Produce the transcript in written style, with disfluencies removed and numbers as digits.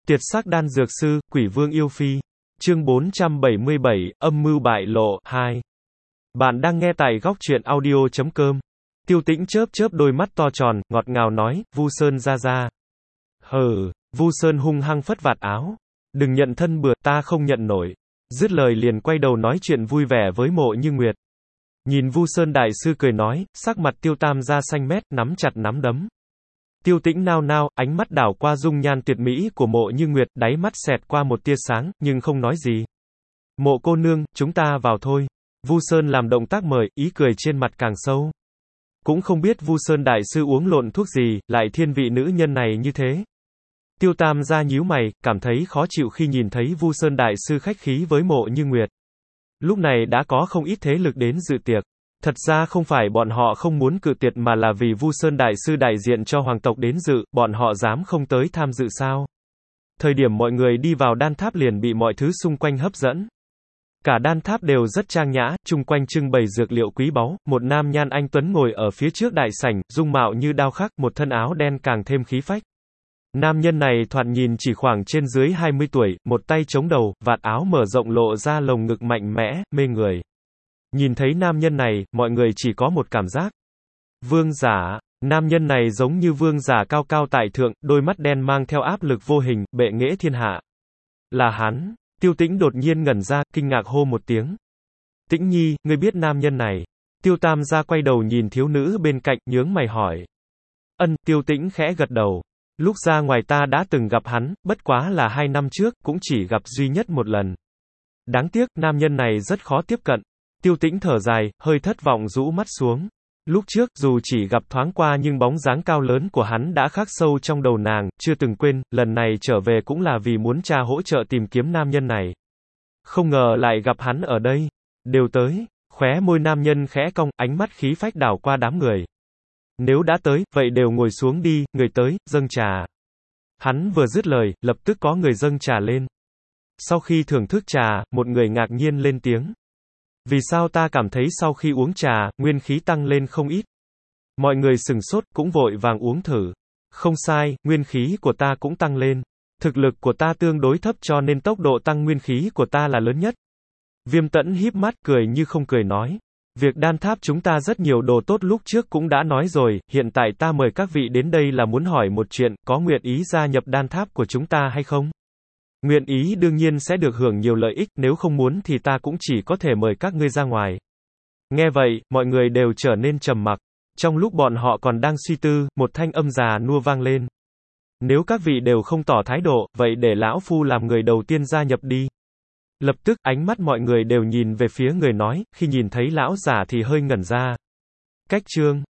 Tiệt sắc đan dược sư, quỷ vương yêu phi. Chương 477, âm mưu bại lộ, 2. Bạn đang nghe tại góc truyện audio.com. Tiêu Tĩnh chớp chớp đôi mắt to tròn, ngọt ngào nói, Vu Sơn ra ra. Hừ, Vu Sơn hung hăng phất vạt áo. Đừng nhận thân bừa, ta không nhận nổi. Dứt lời liền quay đầu nói chuyện vui vẻ với Mộ Như Nguyệt. Nhìn Vu Sơn đại sư cười nói, sắc mặt Tiêu Tam gia xanh mét, nắm chặt nắm đấm. Tiêu Tĩnh nao nao, ánh mắt đảo qua dung nhan tuyệt mỹ của Mộ Như Nguyệt, đáy mắt xẹt qua một tia sáng, nhưng không nói gì. Mộ cô nương, chúng ta vào thôi. Vu Sơn làm động tác mời, ý cười trên mặt càng sâu. Cũng không biết Vu Sơn đại sư uống lộn thuốc gì, lại thiên vị nữ nhân này như thế. Tiêu Tam gia nhíu mày, cảm thấy khó chịu khi nhìn thấy Vu Sơn đại sư khách khí với Mộ Như Nguyệt. Lúc này đã có không ít thế lực đến dự tiệc. Thật ra không phải bọn họ không muốn cự tuyệt mà là vì Vu Sơn đại sư đại diện cho hoàng tộc đến dự, bọn họ dám không tới tham dự sao? Thời điểm mọi người đi vào đan tháp liền bị mọi thứ xung quanh hấp dẫn. Cả đan tháp đều rất trang nhã, chung quanh trưng bày dược liệu quý báu, một nam nhan anh tuấn ngồi ở phía trước đại sảnh, dung mạo như đao khắc, một thân áo đen càng thêm khí phách. Nam nhân này thoạt nhìn chỉ khoảng trên dưới 20 tuổi, một tay chống đầu, vạt áo mở rộng lộ ra lồng ngực mạnh mẽ, mê người. Nhìn thấy nam nhân này, mọi người chỉ có một cảm giác. Vương giả. Nam nhân này giống như vương giả cao cao tại thượng, đôi mắt đen mang theo áp lực vô hình, bệ nghệ thiên hạ. Là hắn. Tiêu Tĩnh đột nhiên ngẩn ra, kinh ngạc hô một tiếng. Tĩnh nhi, ngươi biết nam nhân này. Tiêu Tam gia quay đầu nhìn thiếu nữ bên cạnh, nhướng mày hỏi. Ân, Tiêu Tĩnh khẽ gật đầu. Lúc ra ngoài ta đã từng gặp hắn, bất quá là 2 năm trước, cũng chỉ gặp duy nhất một lần. Đáng tiếc, nam nhân này rất khó tiếp cận. Tiêu Tĩnh thở dài, hơi thất vọng rũ mắt xuống. Lúc trước, dù chỉ gặp thoáng qua nhưng bóng dáng cao lớn của hắn đã khắc sâu trong đầu nàng, chưa từng quên, lần này trở về cũng là vì muốn cha hỗ trợ tìm kiếm nam nhân này. Không ngờ lại gặp hắn ở đây. Đều tới, khóe môi nam nhân khẽ cong, ánh mắt khí phách đảo qua đám người. Nếu đã tới, vậy đều ngồi xuống đi, người tới, dâng trà. Hắn vừa dứt lời, lập tức có người dâng trà lên. Sau khi thưởng thức trà, một người ngạc nhiên lên tiếng. Vì sao ta cảm thấy sau khi uống trà, nguyên khí tăng lên không ít? Mọi người sừng sốt, cũng vội vàng uống thử. Không sai, nguyên khí của ta cũng tăng lên. Thực lực của ta tương đối thấp cho nên tốc độ tăng nguyên khí của ta là lớn nhất. Viêm Tẫn híp mắt, cười như không cười nói. Việc đan tháp chúng ta rất nhiều đồ tốt lúc trước cũng đã nói rồi, hiện tại ta mời các vị đến đây là muốn hỏi một chuyện, có nguyện ý gia nhập đan tháp của chúng ta hay không? Nguyện ý đương nhiên sẽ được hưởng nhiều lợi ích, nếu không muốn thì ta cũng chỉ có thể mời các ngươi ra ngoài. Nghe vậy, mọi người đều trở nên trầm mặc. Trong lúc bọn họ còn đang suy tư, một thanh âm già nua vang lên. Nếu các vị đều không tỏ thái độ, vậy để lão phu làm người đầu tiên gia nhập đi. Lập tức, ánh mắt mọi người đều nhìn về phía người nói, khi nhìn thấy lão giả thì hơi ngẩn ra. Cách chương